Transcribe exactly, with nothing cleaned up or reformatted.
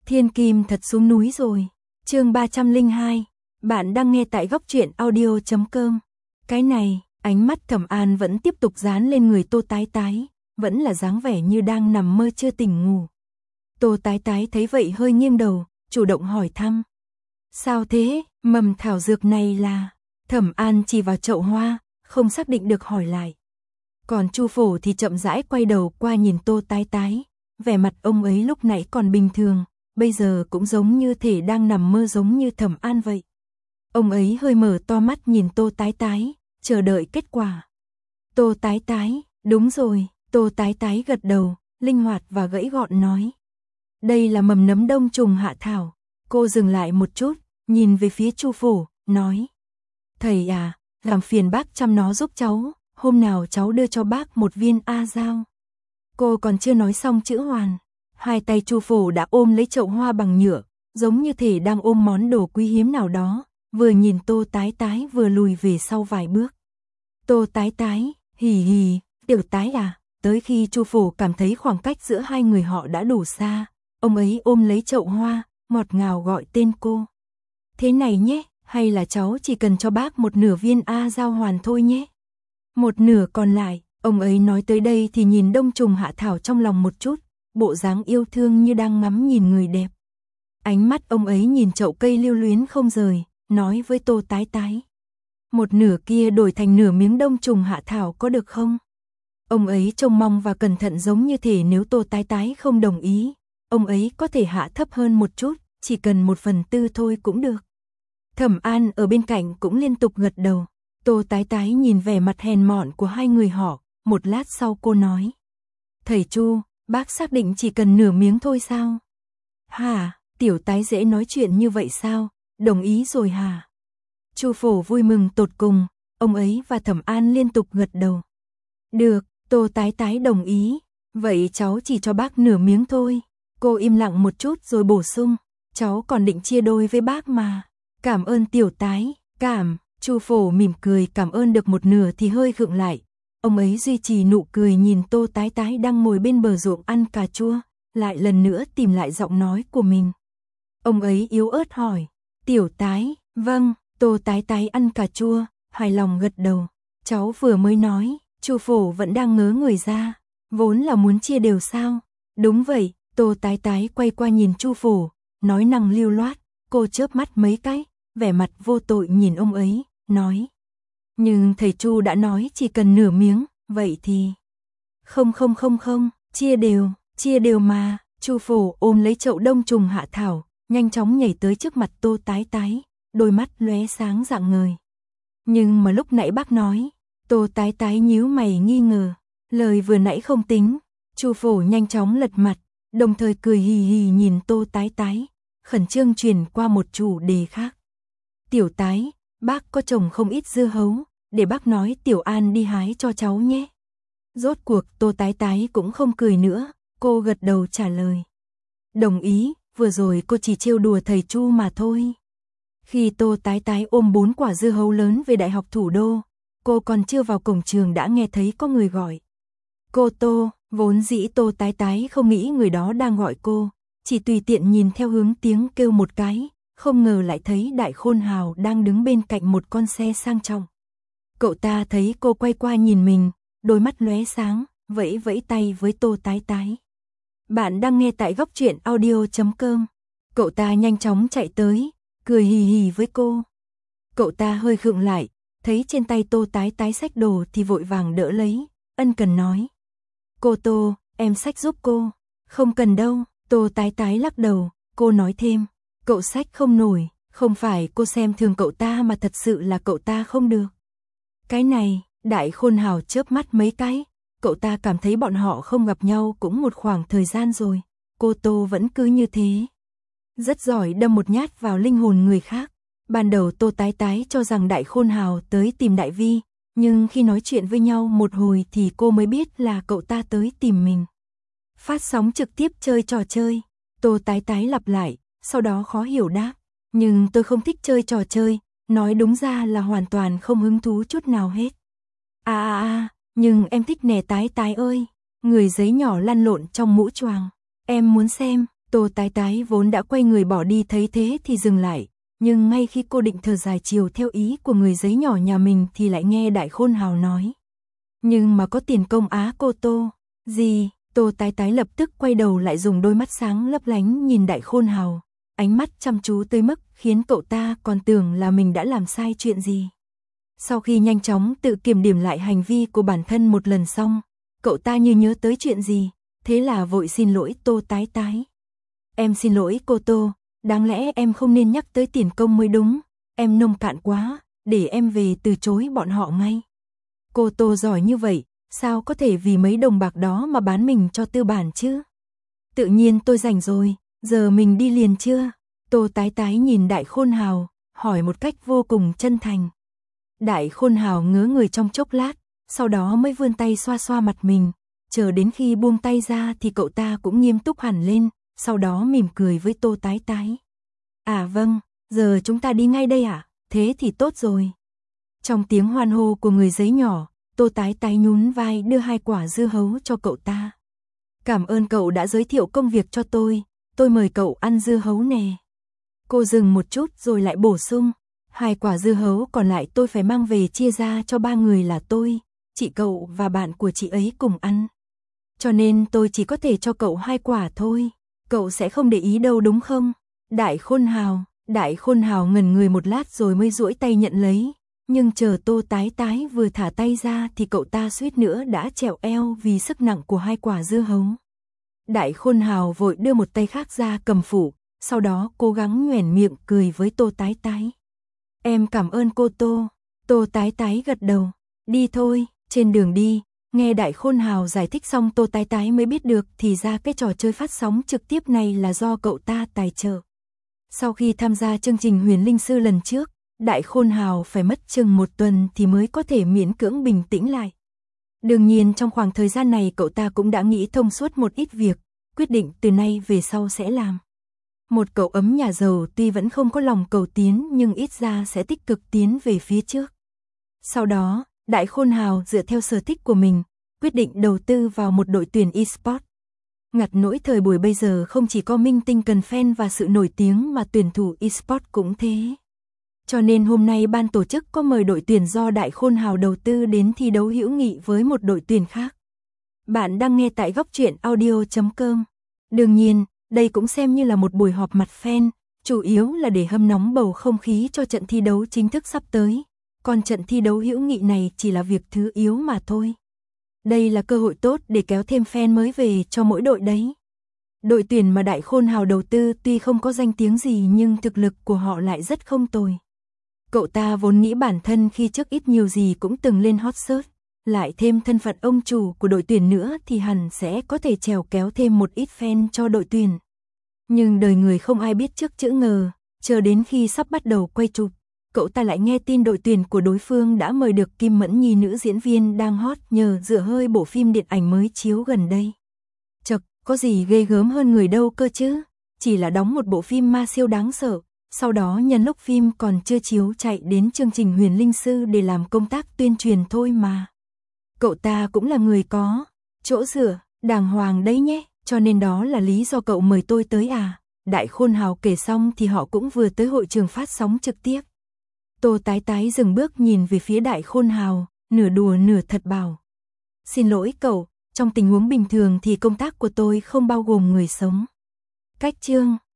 Thiên Kim thật xuống núi rồi. Chương ba trăm lẻ hai. Bạn đang nghe tại góc truyện audio chấm com. Cái này, ánh mắt Thẩm An vẫn tiếp tục dán lên người Tô Tái Tái, vẫn là dáng vẻ như đang nằm mơ chưa tỉnh ngủ. Tô Tái Tái thấy vậy hơi nghiêng đầu, chủ động hỏi thăm. Sao thế, mầm thảo dược này là... Thẩm An chỉ vào chậu hoa, không xác định được hỏi lại. Còn Chu Phổ thì chậm rãi quay đầu qua nhìn Tô Tái Tái, vẻ mặt ông ấy lúc nãy còn bình thường, bây giờ cũng giống như thể đang nằm mơ giống như Thẩm An vậy. Ông ấy hơi mở to mắt nhìn Tô Tái Tái, chờ đợi kết quả. Tô Tái Tái, đúng rồi, Tô Tái Tái gật đầu, linh hoạt và gãy gọn nói. Đây là mầm nấm đông trùng hạ thảo. Cô dừng lại một chút, nhìn về phía Chu Phổ, nói. Thầy à, làm phiền bác chăm nó giúp cháu, hôm nào cháu đưa cho bác một viên A Dao. Cô còn chưa nói xong chữ hoàn, hai tay Chu Phổ đã ôm lấy chậu hoa bằng nhựa, giống như thể đang ôm món đồ quý hiếm nào đó, vừa nhìn Tô Tái Tái vừa lùi về sau vài bước. Tô Tái Tái, hì hì, tiểu Tái à, tới khi Chu Phổ cảm thấy khoảng cách giữa hai người họ đã đủ xa, ông ấy ôm lấy chậu hoa, ngọt ngào gọi tên cô. Thế này nhé, hay là cháu chỉ cần cho bác một nửa viên A Dao hoàn thôi nhé. Một nửa còn lại, ông ấy nói tới đây thì nhìn đông trùng hạ thảo trong lòng một chút, bộ dáng yêu thương như đang ngắm nhìn người đẹp. Ánh mắt ông ấy nhìn chậu cây lưu luyến không rời, nói với Tô Tái Tái. Một nửa kia đổi thành nửa miếng đông trùng hạ thảo có được không? Ông ấy trông mong và cẩn thận giống như thể nếu Tô Tái Tái không đồng ý, ông ấy có thể hạ thấp hơn một chút, chỉ cần một phần tư thôi cũng được. Thẩm An ở bên cạnh cũng liên tục gật đầu. Tô Tái Tái nhìn vẻ mặt hèn mọn của hai người họ, một lát sau cô nói. Thầy Chu, bác xác định chỉ cần nửa miếng thôi sao? Hả, tiểu Tái dễ nói chuyện như vậy sao? Đồng ý rồi hả? Chu Phổ vui mừng tột cùng, ông ấy và Thẩm An liên tục gật đầu. Được, Tô Tái Tái đồng ý, vậy cháu chỉ cho bác nửa miếng thôi. Cô im lặng một chút rồi bổ sung, cháu còn định chia đôi với bác mà. Cảm ơn tiểu Tái, cảm. Chu Phổ mỉm cười cảm ơn được một nửa thì hơi khựng lại. Ông ấy duy trì nụ cười nhìn Tô Tái Tái đang ngồi bên bờ ruộng ăn cà chua, lại lần nữa tìm lại giọng nói của mình. Ông ấy yếu ớt hỏi, tiểu Tái, vâng, Tô Tái Tái ăn cà chua, hài lòng gật đầu. Cháu vừa mới nói, Chu Phổ vẫn đang ngớ người ra, vốn là muốn chia đều sao? Đúng vậy, Tô Tái Tái quay qua nhìn Chu Phổ, nói năng lưu loát, cô chớp mắt mấy cái, vẻ mặt vô tội nhìn ông ấy, nói. Nhưng thầy Chu đã nói chỉ cần nửa miếng, vậy thì... Không không không không, chia đều, chia đều mà. Chu Phổ ôm lấy chậu đông trùng hạ thảo, nhanh chóng nhảy tới trước mặt Tô Tái Tái, đôi mắt lóe sáng rạng ngời. Nhưng mà lúc nãy bác nói, Tô Tái Tái nhíu mày nghi ngờ, lời vừa nãy không tính. Chu Phổ nhanh chóng lật mặt, đồng thời cười hì hì nhìn Tô Tái Tái, khẩn trương chuyển qua một chủ đề khác. Tiểu Tái, bác có trồng không ít dưa hấu, để bác nói Tiểu An đi hái cho cháu nhé. Rốt cuộc Tô Tái Tái cũng không cười nữa, cô gật đầu trả lời. Đồng ý, vừa rồi cô chỉ trêu đùa thầy Chu mà thôi. Khi Tô Tái Tái ôm bốn quả dưa hấu lớn về Đại học Thủ đô, cô còn chưa vào cổng trường đã nghe thấy có người gọi. Cô Tô, vốn dĩ Tô Tái Tái không nghĩ người đó đang gọi cô, chỉ tùy tiện nhìn theo hướng tiếng kêu một cái, không ngờ lại thấy Đại Khôn Hào đang đứng bên cạnh một con xe sang trọng. Cậu ta thấy cô quay qua nhìn mình, đôi mắt lóe sáng, vẫy vẫy tay với Tô Tái Tái. Bạn đang nghe tại góc truyện audio chấm com. Cậu ta nhanh chóng chạy tới, cười hì hì với cô. Cậu ta hơi khựng lại, thấy trên tay Tô Tái Tái xách đồ thì vội vàng đỡ lấy, ân cần nói. Cô Tô, em xách giúp cô. Không cần đâu, Tô Tái Tái lắc đầu, cô nói thêm. Cậu xách không nổi, không phải cô xem thường cậu ta mà thật sự là cậu ta không được. Cái này, Đại Khôn Hào chớp mắt mấy cái, cậu ta cảm thấy bọn họ không gặp nhau cũng một khoảng thời gian rồi, cô Tô vẫn cứ như thế. Rất giỏi đâm một nhát vào linh hồn người khác. Ban đầu Tô Tái Tái cho rằng Đại Khôn Hào tới tìm Đại Vi, nhưng khi nói chuyện với nhau một hồi thì cô mới biết là cậu ta tới tìm mình. Phát sóng trực tiếp chơi trò chơi, Tô Tái Tái lặp lại, sau đó khó hiểu đáp. Nhưng tôi không thích chơi trò chơi, nói đúng ra là hoàn toàn không hứng thú chút nào hết. À à à, nhưng em thích nè Tái Tái ơi, người giấy nhỏ lăn lộn trong mũ choàng. Em muốn xem, Tô Tái Tái vốn đã quay người bỏ đi thấy thế thì dừng lại, nhưng ngay khi cô định thở dài chiều theo ý của người giấy nhỏ nhà mình thì lại nghe Đại Khôn Hào nói. Nhưng mà có tiền công á cô Tô. Gì? Tô Tái Tái lập tức quay đầu lại dùng đôi mắt sáng lấp lánh nhìn Đại Khôn Hào, ánh mắt chăm chú tới mức khiến cậu ta còn tưởng là mình đã làm sai chuyện gì. Sau khi nhanh chóng tự kiểm điểm lại hành vi của bản thân một lần xong, cậu ta như nhớ tới chuyện gì, thế là vội xin lỗi Tô Tái Tái. Em xin lỗi cô Tô, đáng lẽ em không nên nhắc tới tiền công mới đúng, em nông cạn quá, để em về từ chối bọn họ ngay. Cô Tô giỏi như vậy, sao có thể vì mấy đồng bạc đó mà bán mình cho tư bản chứ? Tự nhiên tôi rảnh rồi, giờ mình đi liền chưa? Tô Tái Tái nhìn Đại Khôn Hào, hỏi một cách vô cùng chân thành. Đại Khôn Hào ngớ người trong chốc lát, sau đó mới vươn tay xoa xoa mặt mình, chờ đến khi buông tay ra thì cậu ta cũng nghiêm túc hẳn lên, sau đó mỉm cười với Tô Tái Tái. À vâng, giờ chúng ta đi ngay đây à? Thế thì tốt rồi. Trong tiếng hoan hô của người giấy nhỏ, Tô Tái Tái nhún vai đưa hai quả dưa hấu cho cậu ta. Cảm ơn cậu đã giới thiệu công việc cho tôi, tôi mời cậu ăn dưa hấu nè. Cô dừng một chút rồi lại bổ sung, hai quả dưa hấu còn lại tôi phải mang về chia ra cho ba người là tôi, chị cậu và bạn của chị ấy cùng ăn. Cho nên tôi chỉ có thể cho cậu hai quả thôi, cậu sẽ không để ý đâu đúng không? Đại Khôn Hào, Đại Khôn Hào ngẩn người một lát rồi mới duỗi tay nhận lấy, nhưng chờ Tô Tái Tái vừa thả tay ra thì cậu ta suýt nữa đã trèo eo vì sức nặng của hai quả dưa hấu. Đại Khôn Hào vội đưa một tay khác ra cầm phủ, sau đó cố gắng nhoẻn miệng cười với Tô Tái Tái. Em cảm ơn cô Tô. Tô Tái Tái gật đầu. Đi thôi, trên đường đi, nghe Đại Khôn Hào giải thích xong Tô Tái Tái mới biết được thì ra cái trò chơi phát sóng trực tiếp này là do cậu ta tài trợ. Sau khi tham gia chương trình Huyền Linh Sư lần trước, Đại Khôn Hào phải mất chừng một tuần thì mới có thể miễn cưỡng bình tĩnh lại. Đương nhiên trong khoảng thời gian này cậu ta cũng đã nghĩ thông suốt một ít việc, quyết định từ nay về sau sẽ làm. Một cậu ấm nhà giàu tuy vẫn không có lòng cầu tiến nhưng ít ra sẽ tích cực tiến về phía trước. Sau đó, Đại Khôn Hào dựa theo sở thích của mình, quyết định đầu tư vào một đội tuyển e-sport. Ngặt nỗi thời buổi bây giờ không chỉ có minh tinh cần fan và sự nổi tiếng mà tuyển thủ e-sport cũng thế. Cho nên hôm nay ban tổ chức có mời đội tuyển do Đại Khôn Hào đầu tư đến thi đấu hữu nghị với một đội tuyển khác. Bạn đang nghe tại góc truyện audio chấm com. Đương nhiên, đây cũng xem như là một buổi họp mặt fan, chủ yếu là để hâm nóng bầu không khí cho trận thi đấu chính thức sắp tới. Còn trận thi đấu hữu nghị này chỉ là việc thứ yếu mà thôi. Đây là cơ hội tốt để kéo thêm fan mới về cho mỗi đội đấy. Đội tuyển mà Đại Khôn Hào đầu tư tuy không có danh tiếng gì nhưng thực lực của họ lại rất không tồi. Cậu ta vốn nghĩ bản thân khi trước ít nhiều gì cũng từng lên hot search, lại thêm thân phận ông chủ của đội tuyển nữa thì hẳn sẽ có thể trèo kéo thêm một ít fan cho đội tuyển. Nhưng đời người không ai biết trước chữ ngờ, chờ đến khi sắp bắt đầu quay chụp, cậu ta lại nghe tin đội tuyển của đối phương đã mời được Kim Mẫn Nhi nữ diễn viên đang hot nhờ dựa hơi bộ phim điện ảnh mới chiếu gần đây. Chật, có gì ghê gớm hơn người đâu cơ chứ, chỉ là đóng một bộ phim ma siêu đáng sợ, sau đó nhân lúc phim còn chưa chiếu chạy đến chương trình Huyền Linh Sư để làm công tác tuyên truyền thôi mà. Cậu ta cũng là người có chỗ dựa, đàng hoàng đấy nhé, cho nên đó là lý do cậu mời tôi tới à. Đại Khôn Hào kể xong thì họ cũng vừa tới hội trường phát sóng trực tiếp. Tô Tái Tái dừng bước nhìn về phía Đại Khôn Hào, nửa đùa nửa thật bảo. Xin lỗi cậu, trong tình huống bình thường thì công tác của tôi không bao gồm người sống. Cách chương